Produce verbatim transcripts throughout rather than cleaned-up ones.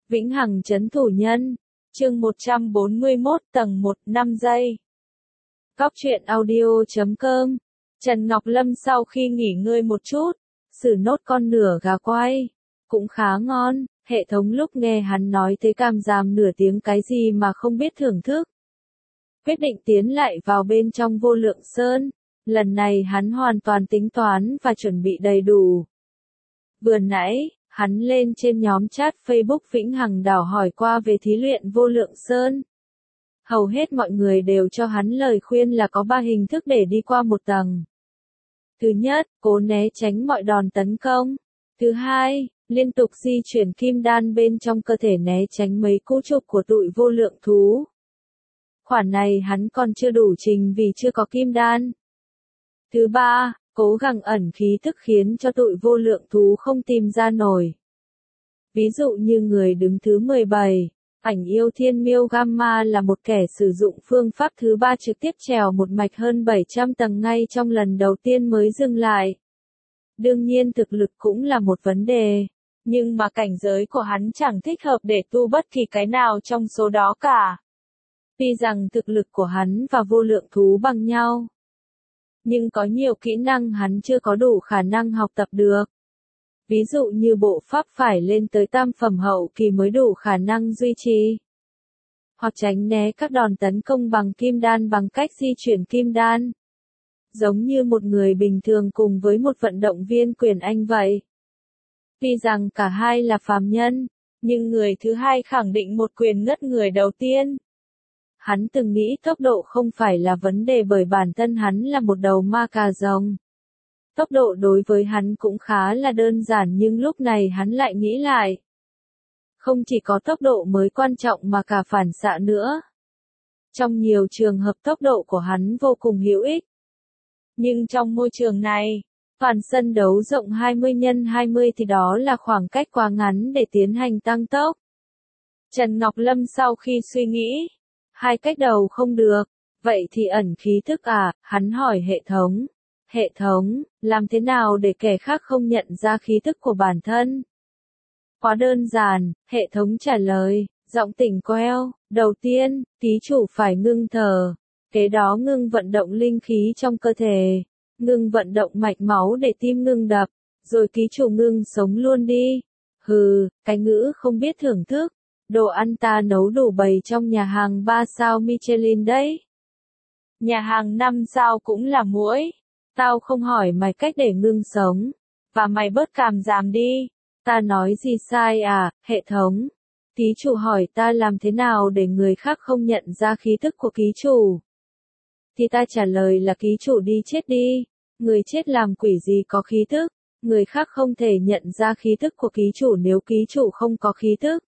Vĩnh Hằng trấn thủ nhân, chương một trăm bốn mươi mốt tầng một, năm giây. Góc truyện audio chấm com. Trần Ngọc Lâm sau khi nghỉ ngơi một chút, xử nốt con nửa gà quay, cũng khá ngon, hệ thống lúc nghe hắn nói tới cam giam nửa tiếng cái gì mà không biết thưởng thức. Quyết định tiến lại vào bên trong Vô Lượng Sơn, lần này hắn hoàn toàn tính toán và chuẩn bị đầy đủ. Vừa nãy, hắn lên trên nhóm chat Facebook Vĩnh Hằng Đảo hỏi qua về thí luyện Vô Lượng Sơn. Hầu hết mọi người đều cho hắn lời khuyên là có ba hình thức để đi qua một tầng. Thứ nhất, cố né tránh mọi đòn tấn công. Thứ hai, liên tục di chuyển kim đan bên trong cơ thể né tránh mấy cú chụp của tụi vô lượng thú. Khoản này hắn còn chưa đủ trình vì chưa có kim đan. Thứ ba, cố gắng ẩn khí tức khiến cho tụi vô lượng thú không tìm ra nổi. Ví dụ như người đứng thứ mười bảy, ảnh yêu thiên miêu Gamma là một kẻ sử dụng phương pháp thứ ba trực tiếp trèo một mạch hơn bảy trăm tầng ngay trong lần đầu tiên mới dừng lại. Đương nhiên thực lực cũng là một vấn đề, nhưng mà cảnh giới của hắn chẳng thích hợp để tu bất kỳ cái nào trong số đó cả. Tuy rằng thực lực của hắn và vô lượng thú bằng nhau, nhưng có nhiều kỹ năng hắn chưa có đủ khả năng học tập được. Ví dụ như bộ pháp phải lên tới tam phẩm hậu kỳ mới đủ khả năng duy trì. Hoặc tránh né các đòn tấn công bằng kim đan bằng cách di chuyển kim đan. Giống như một người bình thường cùng với một vận động viên quyền Anh vậy. Tuy rằng cả hai là phàm nhân, nhưng người thứ hai khẳng định một quyền ngất người đầu tiên. Hắn từng nghĩ tốc độ không phải là vấn đề bởi bản thân hắn là một đầu ma cà rồng. Tốc độ đối với hắn cũng khá là đơn giản nhưng lúc này hắn lại nghĩ lại. Không chỉ có tốc độ mới quan trọng mà cả phản xạ nữa. Trong nhiều trường hợp tốc độ của hắn vô cùng hữu ích. Nhưng trong môi trường này, toàn sân đấu rộng hai mươi nhân hai mươi thì đó là khoảng cách quá ngắn để tiến hành tăng tốc. Trần Ngọc Lâm sau khi suy nghĩ, hai cách đầu không được, vậy thì ẩn khí thức à, hắn hỏi hệ thống. Hệ thống, làm thế nào để kẻ khác không nhận ra khí thức của bản thân? Quá đơn giản, hệ thống trả lời, giọng tỉnh queo, đầu tiên, ký chủ phải ngưng thở, kế đó ngưng vận động linh khí trong cơ thể, ngưng vận động mạch máu để tim ngưng đập, rồi ký chủ ngưng sống luôn đi. Hừ, cái ngữ không biết thưởng thức, đồ ăn ta nấu đủ bầy trong nhà hàng ba sao Michelin đấy. Nhà hàng năm sao cũng là muỗi. Tao không hỏi mày cách để ngưng sống, và mày bớt càm ràm đi. Ta nói gì sai à, hệ thống? Ký chủ hỏi ta làm thế nào để người khác không nhận ra khí thức của ký chủ? Thì ta trả lời là ký chủ đi chết đi. Người chết làm quỷ gì có khí thức, người khác không thể nhận ra khí thức của ký chủ nếu ký chủ không có khí thức.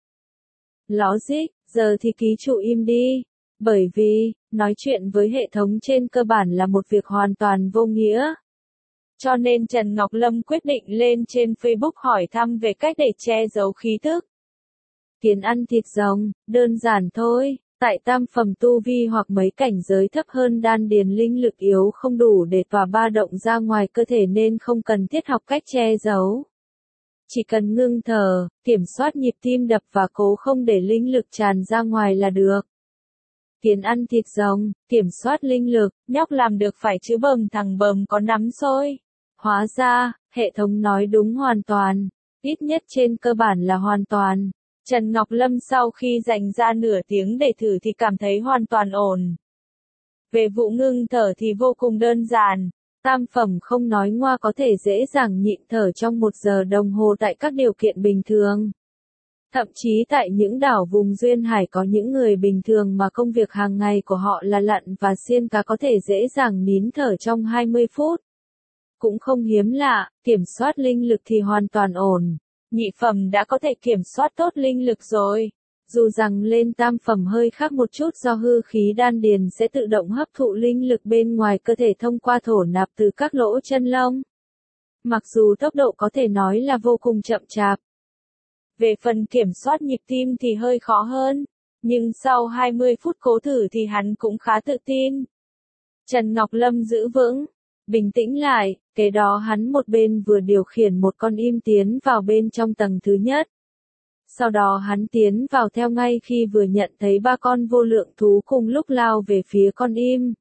Logic, giờ thì ký chủ im đi. Bởi vì, nói chuyện với hệ thống trên cơ bản là một việc hoàn toàn vô nghĩa. Cho nên Trần Ngọc Lâm quyết định lên trên Facebook hỏi thăm về cách để che giấu khí thức. Kiến ăn thịt rồng, đơn giản thôi, tại tam phẩm tu vi hoặc mấy cảnh giới thấp hơn đan điền linh lực yếu không đủ để tỏa ba động ra ngoài cơ thể nên không cần thiết học cách che giấu. Chỉ cần ngưng thở, kiểm soát nhịp tim đập và cố không để linh lực tràn ra ngoài là được. Kiến ăn thịt rồng, kiểm soát linh lực, nhóc làm được phải chứ bầm thằng bầm có nắm xôi. Hóa ra, hệ thống nói đúng hoàn toàn, ít nhất trên cơ bản là hoàn toàn. Trần Ngọc Lâm sau khi dành ra nửa tiếng để thử thì cảm thấy hoàn toàn ổn. Về vụ ngưng thở thì vô cùng đơn giản, tam phẩm không nói ngoa có thể dễ dàng nhịn thở trong một giờ đồng hồ tại các điều kiện bình thường. Thậm chí tại những đảo vùng duyên hải có những người bình thường mà công việc hàng ngày của họ là lặn và xiên cá có thể dễ dàng nín thở trong hai mươi phút. Cũng không hiếm lạ, kiểm soát linh lực thì hoàn toàn ổn. Nhị phẩm đã có thể kiểm soát tốt linh lực rồi. Dù rằng lên tam phẩm hơi khác một chút do hư khí đan điền sẽ tự động hấp thụ linh lực bên ngoài cơ thể thông qua thổ nạp từ các lỗ chân lông. Mặc dù tốc độ có thể nói là vô cùng chậm chạp. Về phần kiểm soát nhịp tim thì hơi khó hơn, nhưng sau hai mươi phút cố thử thì hắn cũng khá tự tin. Trần Ngọc Lâm giữ vững, bình tĩnh lại, kế đó hắn một bên vừa điều khiển một con im tiến vào bên trong tầng thứ nhất. Sau đó hắn tiến vào theo ngay khi vừa nhận thấy ba con vô lượng thú cùng lúc lao về phía con im.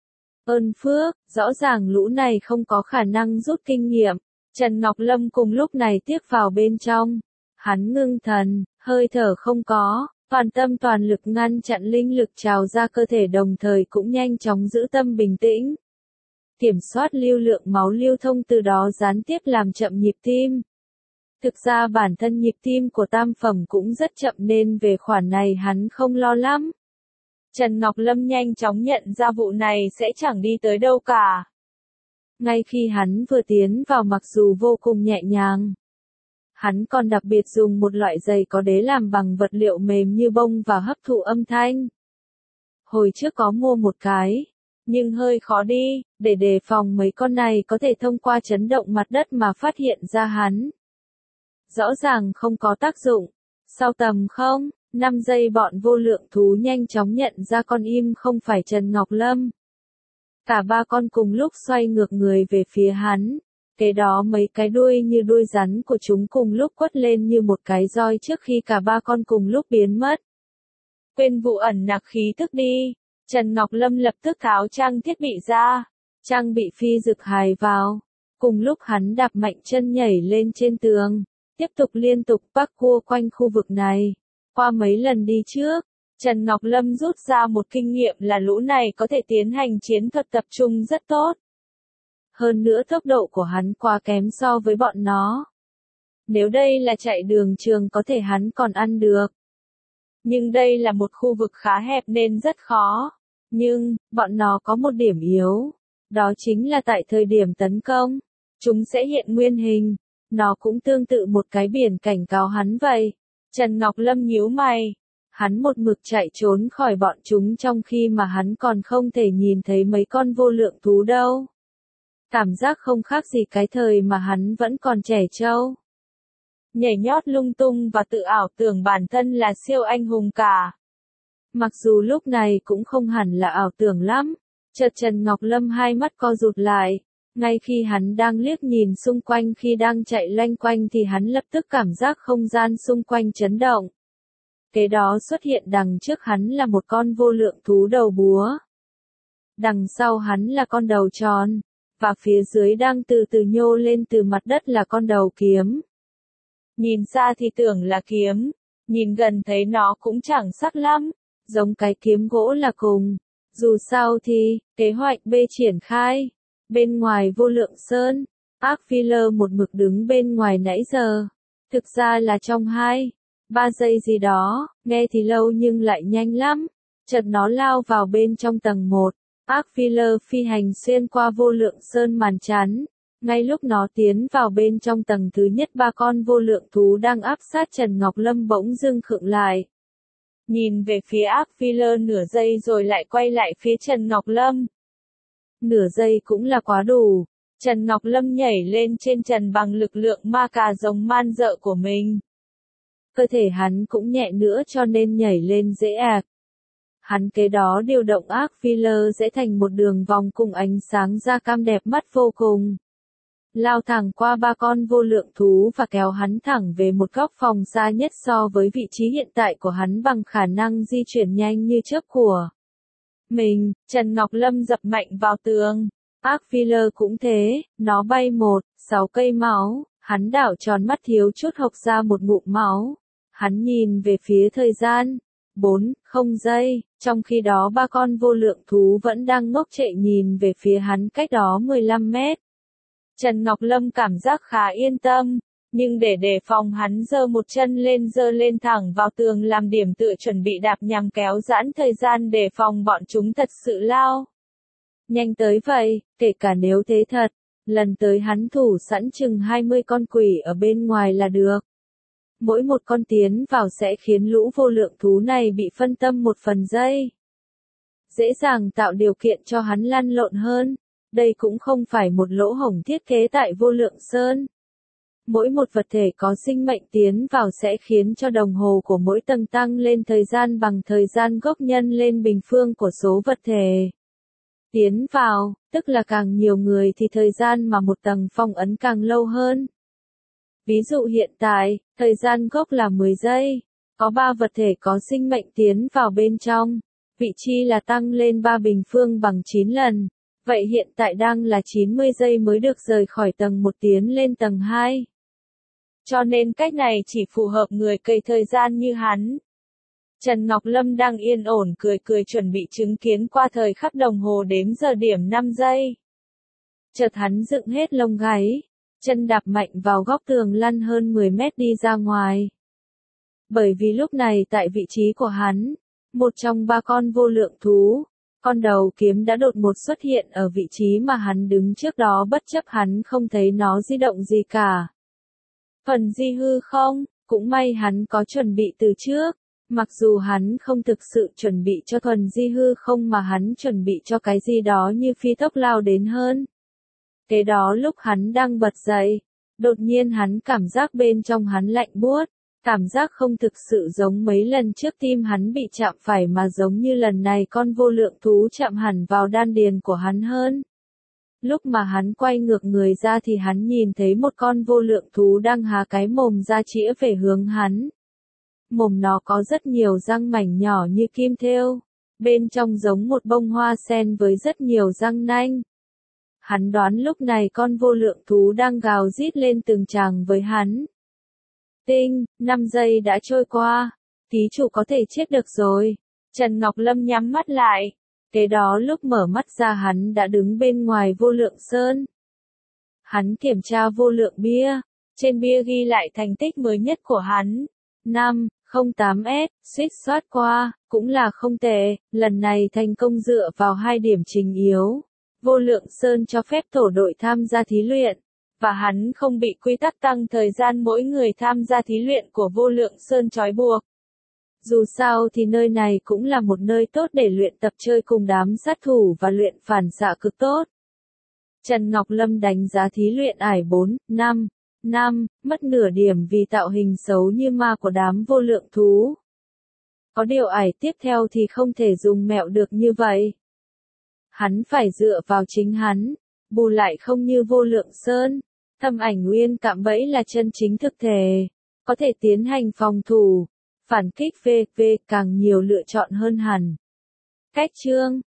Ơn phước, rõ ràng lũ này không có khả năng rút kinh nghiệm. Trần Ngọc Lâm cùng lúc này tiếp vào bên trong. Hắn ngưng thần, hơi thở không có, toàn tâm toàn lực ngăn chặn linh lực trào ra cơ thể đồng thời cũng nhanh chóng giữ tâm bình tĩnh. Kiểm soát lưu lượng máu lưu thông từ đó gián tiếp làm chậm nhịp tim. Thực ra bản thân nhịp tim của tam phẩm cũng rất chậm nên về khoản này hắn không lo lắm. Trần Ngọc Lâm nhanh chóng nhận ra vụ này sẽ chẳng đi tới đâu cả. Ngay khi hắn vừa tiến vào mặc dù vô cùng nhẹ nhàng. Hắn còn đặc biệt dùng một loại giày có đế làm bằng vật liệu mềm như bông và hấp thụ âm thanh. Hồi trước có mua một cái, nhưng hơi khó đi, để đề phòng mấy con này có thể thông qua chấn động mặt đất mà phát hiện ra hắn. Rõ ràng không có tác dụng. Sau tầm không, năm giây bọn vô lượng thú nhanh chóng nhận ra con im không phải Trần Ngọc Lâm. Cả ba con cùng lúc xoay ngược người về phía hắn. Kế đó mấy cái đuôi như đuôi rắn của chúng cùng lúc quất lên như một cái roi trước khi cả ba con cùng lúc biến mất. Quên vụ ẩn nặc khí tức đi. Trần Ngọc Lâm lập tức tháo trang thiết bị ra. Trang bị phi dực hài vào. Cùng lúc hắn đạp mạnh chân nhảy lên trên tường. Tiếp tục liên tục parkour quanh khu vực này. Qua mấy lần đi trước, Trần Ngọc Lâm rút ra một kinh nghiệm là lũ này có thể tiến hành chiến thuật tập trung rất tốt. Hơn nữa tốc độ của hắn quá kém so với bọn nó. Nếu đây là chạy đường trường có thể hắn còn ăn được. Nhưng đây là một khu vực khá hẹp nên rất khó. Nhưng, bọn nó có một điểm yếu. Đó chính là tại thời điểm tấn công, chúng sẽ hiện nguyên hình. Nó cũng tương tự một cái biển cảnh cáo hắn vậy. Trần Ngọc Lâm nhíu mày. Hắn một mực chạy trốn khỏi bọn chúng trong khi mà hắn còn không thể nhìn thấy mấy con vô lượng thú đâu. Cảm giác không khác gì cái thời mà hắn vẫn còn trẻ trâu. Nhảy nhót lung tung và tự ảo tưởng bản thân là siêu anh hùng cả. Mặc dù lúc này cũng không hẳn là ảo tưởng lắm. Chợt Trần Ngọc Lâm hai mắt co rụt lại. Ngay khi hắn đang liếc nhìn xung quanh khi đang chạy loanh quanh thì hắn lập tức cảm giác không gian xung quanh chấn động. Kế đó xuất hiện đằng trước hắn là một con vô lượng thú đầu búa. Đằng sau hắn là con đầu tròn. Và phía dưới đang từ từ nhô lên từ mặt đất là con đầu kiếm. Nhìn xa thì tưởng là kiếm. Nhìn gần thấy nó cũng chẳng sắc lắm. Giống cái kiếm gỗ là cùng. Dù sao thì, kế hoạch B triển khai. Bên ngoài vô lượng sơn, Ác Phi Lơ một mực đứng bên ngoài nãy giờ. Thực ra là trong hai, ba giây gì đó, nghe thì lâu nhưng lại nhanh lắm. Chợt nó lao vào bên trong tầng một. Ác Phi Lơ phi hành xuyên qua vô lượng sơn màn chắn. Ngay lúc nó tiến vào bên trong tầng thứ nhất ba con vô lượng thú đang áp sát Trần Ngọc Lâm bỗng dưng khựng lại. Nhìn về phía Ác Phi Lơ nửa giây rồi lại quay lại phía Trần Ngọc Lâm. Nửa giây cũng là quá đủ. Trần Ngọc Lâm nhảy lên trên trần bằng lực lượng ma cà giống man dợ của mình. Cơ thể hắn cũng nhẹ nữa cho nên nhảy lên dễ ạc. Hắn kế đó điều động Ác Phi Lơ sẽ thành một đường vòng cùng ánh sáng da cam đẹp mắt vô cùng. Lao thẳng qua ba con vô lượng thú và kéo hắn thẳng về một góc phòng xa nhất so với vị trí hiện tại của hắn bằng khả năng di chuyển nhanh như chớp của mình. Trần Ngọc Lâm dập mạnh vào tường. Ác Phi Lơ cũng thế, nó bay một, sáu cây máu, hắn đảo tròn mắt thiếu chút hộc ra một ngụm máu. Hắn nhìn về phía thời gian, bốn, không giây, trong khi đó ba con vô lượng thú vẫn đang ngốc trệ nhìn về phía hắn cách đó mười lăm mét. Trần Ngọc Lâm cảm giác khá yên tâm, nhưng để đề phòng hắn giơ một chân lên giơ lên thẳng vào tường làm điểm tựa chuẩn bị đạp nhằm kéo giãn thời gian để phòng bọn chúng thật sự lao nhanh tới vậy, kể cả nếu thế thật, lần tới hắn thủ sẵn chừng hai mươi con quỷ ở bên ngoài là được. Mỗi một con tiến vào sẽ khiến lũ vô lượng thú này bị phân tâm một phần giây. Dễ dàng tạo điều kiện cho hắn lăn lộn hơn. Đây cũng không phải một lỗ hổng thiết kế tại vô lượng sơn. Mỗi một vật thể có sinh mệnh tiến vào sẽ khiến cho đồng hồ của mỗi tầng tăng lên thời gian bằng thời gian gốc nhân lên bình phương của số vật thể tiến vào, tức là càng nhiều người thì thời gian mà một tầng phong ấn càng lâu hơn. Ví dụ hiện tại, thời gian gốc là mười giây, có ba vật thể có sinh mệnh tiến vào bên trong, vị chi là tăng lên ba bình phương bằng chín lần. Vậy hiện tại đang là chín mươi giây mới được rời khỏi tầng một tiến lên tầng hai. Cho nên cách này chỉ phù hợp người cây thời gian như hắn. Trần Ngọc Lâm đang yên ổn cười cười chuẩn bị chứng kiến qua thời khắc đồng hồ đếm giờ điểm năm giây. Chợt hắn dựng hết lông gáy, chân đạp mạnh vào góc tường lăn hơn mười mét đi ra ngoài. Bởi vì lúc này tại vị trí của hắn, một trong ba con vô lượng thú, con đầu kiếm đã đột ngột xuất hiện ở vị trí mà hắn đứng trước đó bất chấp hắn không thấy nó di động gì cả. Phần di hư không, cũng may hắn có chuẩn bị từ trước, mặc dù hắn không thực sự chuẩn bị cho thuần di hư không mà hắn chuẩn bị cho cái gì đó như phi tốc lao đến hơn. Kế đó lúc hắn đang bật dậy, đột nhiên hắn cảm giác bên trong hắn lạnh buốt, cảm giác không thực sự giống mấy lần trước tim hắn bị chạm phải mà giống như lần này con vô lượng thú chạm hẳn vào đan điền của hắn hơn. Lúc mà hắn quay ngược người ra thì hắn nhìn thấy một con vô lượng thú đang há cái mồm ra chĩa về hướng hắn. Mồm nó có rất nhiều răng mảnh nhỏ như kim thêu, bên trong giống một bông hoa sen với rất nhiều răng nanh. Hắn đoán lúc này con vô lượng thú đang gào rít lên từng tràng với hắn. Tinh, năm giây đã trôi qua, thí chủ có thể chết được rồi. Trần Ngọc Lâm nhắm mắt lại. Kế đó lúc mở mắt ra hắn đã đứng bên ngoài vô lượng sơn. Hắn kiểm tra vô lượng bia, trên bia ghi lại thành tích mới nhất của hắn. năm không tám S, suýt soát qua, cũng là không tệ, lần này thành công dựa vào hai điểm chính yếu. Vô lượng sơn cho phép tổ đội tham gia thí luyện, và hắn không bị quy tắc tăng thời gian mỗi người tham gia thí luyện của vô lượng sơn trói buộc. Dù sao thì nơi này cũng là một nơi tốt để luyện tập chơi cùng đám sát thủ và luyện phản xạ cực tốt. Trần Ngọc Lâm đánh giá thí luyện ải bốn, năm, năm, mất nửa điểm vì tạo hình xấu như ma của đám vô lượng thú. Có điều ải tiếp theo thì không thể dùng mẹo được như vậy. Hắn phải dựa vào chính hắn, bù lại không như vô lượng sơn. Thâm ảnh nguyên cạm bẫy là chân chính thực thể, có thể tiến hành phòng thủ, phản kích vê vê càng nhiều lựa chọn hơn hẳn. Cách chương